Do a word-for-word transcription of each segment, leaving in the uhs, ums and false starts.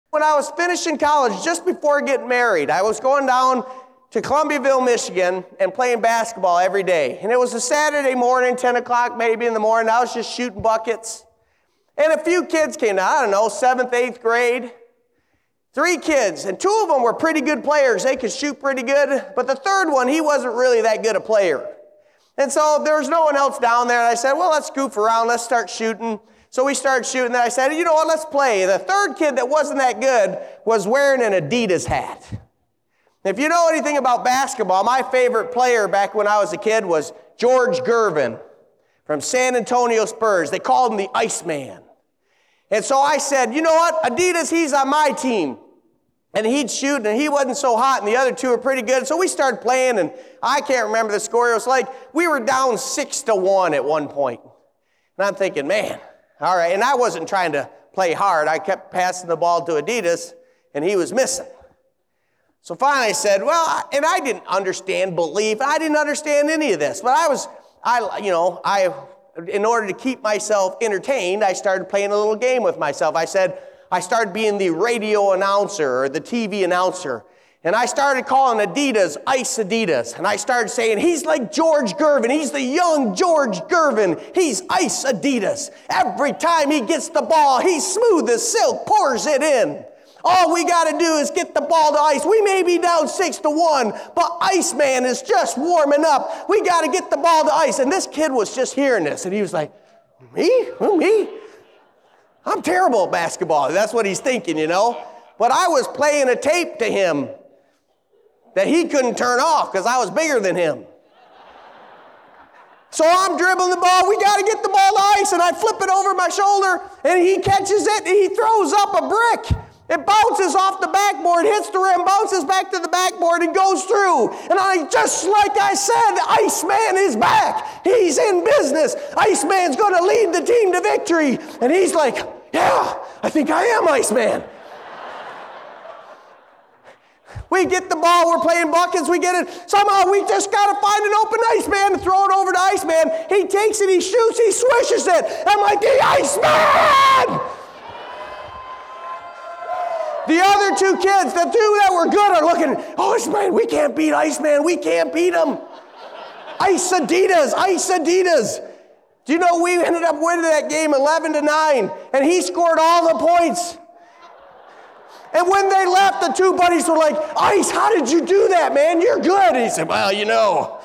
When I was finishing college, just before getting married, I was going down to Columbiaville, Michigan, and playing basketball every day. And it was a Saturday morning, ten o'clock maybe in the morning. I was just shooting buckets. And a few kids came down, I don't know, seventh, eighth grade. Three kids, and two of them were pretty good players. They could shoot pretty good. But the third one, he wasn't really that good a player. And so there was no one else down there. And I said, well, let's goof around. Let's start shooting. So we started shooting. Then I said, you know what, let's play. The third kid that wasn't that good was wearing an Adidas hat. If you know anything about basketball, my favorite player back when I was a kid was George Gervin from San Antonio Spurs. They called him the Iceman. And so I said, you know what, Adidas, he's on my team. And he'd shoot, and he wasn't so hot, and the other two were pretty good. So we started playing, and I can't remember the score. It was like we were down six to one at one point. And I'm thinking, man, all right. And I wasn't trying to play hard. I kept passing the ball to Adidas, and he was missing. So finally I said, well, and I didn't understand belief. I didn't understand any of this. But I was, I, you know, I, in order to keep myself entertained, I started playing a little game with myself. I said, I started being the radio announcer or the T V announcer. And I started calling Adidas Ice Adidas. And I started saying, he's like George Gervin. He's the young George Gervin. He's Ice Adidas. Every time he gets the ball, he's smooth as silk, pours it in. All we got to do is get the ball to Ice. We may be down six to one, but Iceman is just warming up. We got to get the ball to Ice. And this kid was just hearing this. And he was like, me? Who, me? I'm terrible at basketball. That's what he's thinking, you know. But I was playing a tape to him that he couldn't turn off because I was bigger than him. So I'm dribbling the ball. We got to get the ball to Ice. And I flip it over my shoulder, and he catches it, and he throws up a brick. It bounces off the backboard, hits the rim, bounces back to the backboard, and goes through. And I, just like I said, Iceman is back. He's in business. Iceman's going to lead the team to victory. And he's like, yeah, I think I am Iceman. We get the ball, we're playing buckets, we get it. Somehow we just got to find an open Iceman and throw it over to Iceman. He takes it, he shoots, he swishes it. I'm like, the Iceman! The other two kids, the two that were good, are looking, oh, Iceman, we can't beat Iceman. We can't beat him. Ice Adidas, Ice Adidas. Do you know we ended up winning that game eleven to nine, and he scored all the points. And when they left, the two buddies were like, Ice, how did you do that, man? You're good. And he said, well, you know.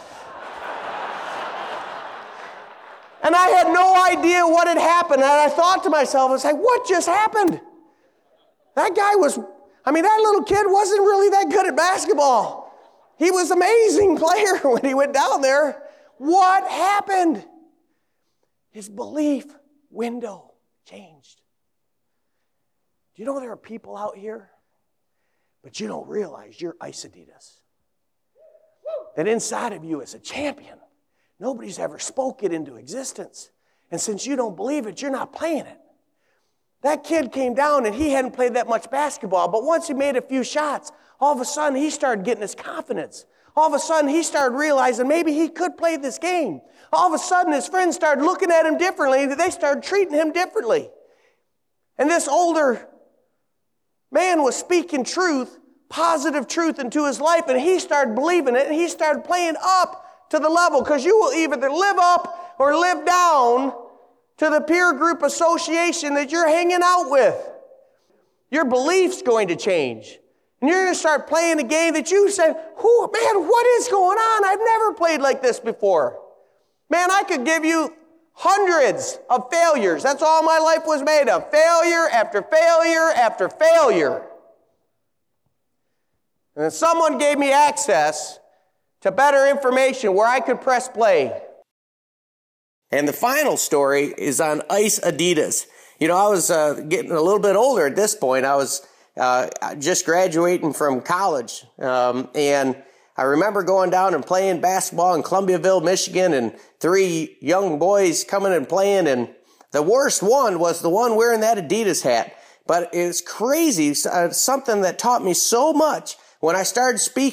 And I had no idea what had happened. And I thought to myself, I was like, what just happened? That guy was, I mean, that little kid wasn't really that good at basketball. He was an amazing player when he went down there. What happened? His belief window changed. Do you know there are people out here, but you don't realize you're Ice Adidas? That inside of you is a champion. Nobody's ever spoke it into existence. And since you don't believe it, you're not playing it. That kid came down and he hadn't played that much basketball, but once he made a few shots, all of a sudden he started getting his confidence. All of a sudden he started realizing maybe he could play this game. All of a sudden his friends started looking at him differently. They started treating him differently. And this older man was speaking truth, positive truth into his life, and he started believing it, and he started playing up to the level, because you will either live up or live down to the peer group association that you're hanging out with. Your belief's going to change. And you're going to start playing a game that you say, "Who, man, what is going on? I've never played like this before." Man, I could give you hundreds of failures. That's all my life was made of. Failure after failure after failure. And then someone gave me access to better information where I could press play. And the final story is on Ice Adidas. You know, I was uh, getting a little bit older at this point. I was uh, just graduating from college. Um, and I remember going down and playing basketball in Columbiaville, Michigan, and three young boys coming and playing. And the worst one was the one wearing that Adidas hat. But it's crazy, uh, something that taught me so much when I started speaking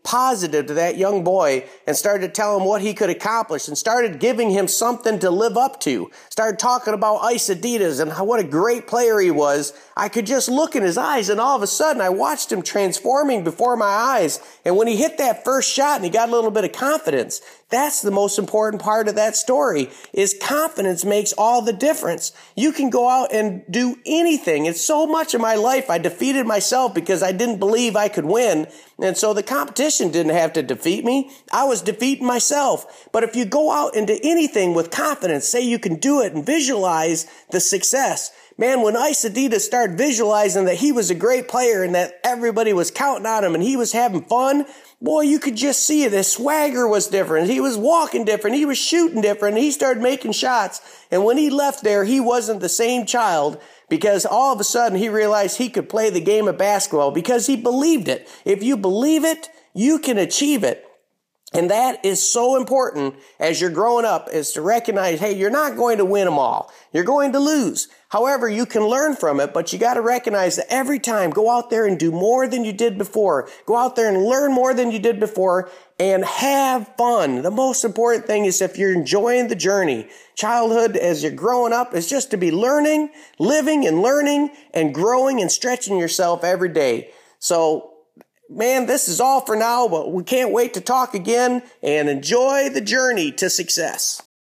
positive to that young boy and started to tell him what he could accomplish and started giving him something to live up to. Started talking about Ice Adidas and how, what a great player he was. I could just look in his eyes, and all of a sudden I watched him transforming before my eyes. And when he hit that first shot and he got a little bit of confidence, that's the most important part of that story, is confidence makes all the difference. You can go out and do anything. And so much of my life I defeated myself because I didn't believe I could win. And so the competition didn't have to defeat me. I was defeating myself. But if you go out into anything with confidence, say you can do it and visualize the success. Man, when Ice Adidas started visualizing that he was a great player and that everybody was counting on him and he was having fun, boy, you could just see it. His swagger was different. He was walking different. He was shooting different. And he started making shots. And when he left there, he wasn't the same child, because all of a sudden he realized he could play the game of basketball because he believed it. If you believe it, you can achieve it. And that is so important as you're growing up, is to recognize, hey, you're not going to win them all. You're going to lose. However, you can learn from it, but you got to recognize that every time, go out there and do more than you did before. Go out there and learn more than you did before and have fun. The most important thing is if you're enjoying the journey. Childhood, as you're growing up, is just to be learning, living and learning and growing and stretching yourself every day. So, man, this is all for now, but we can't wait to talk again and enjoy the journey to success.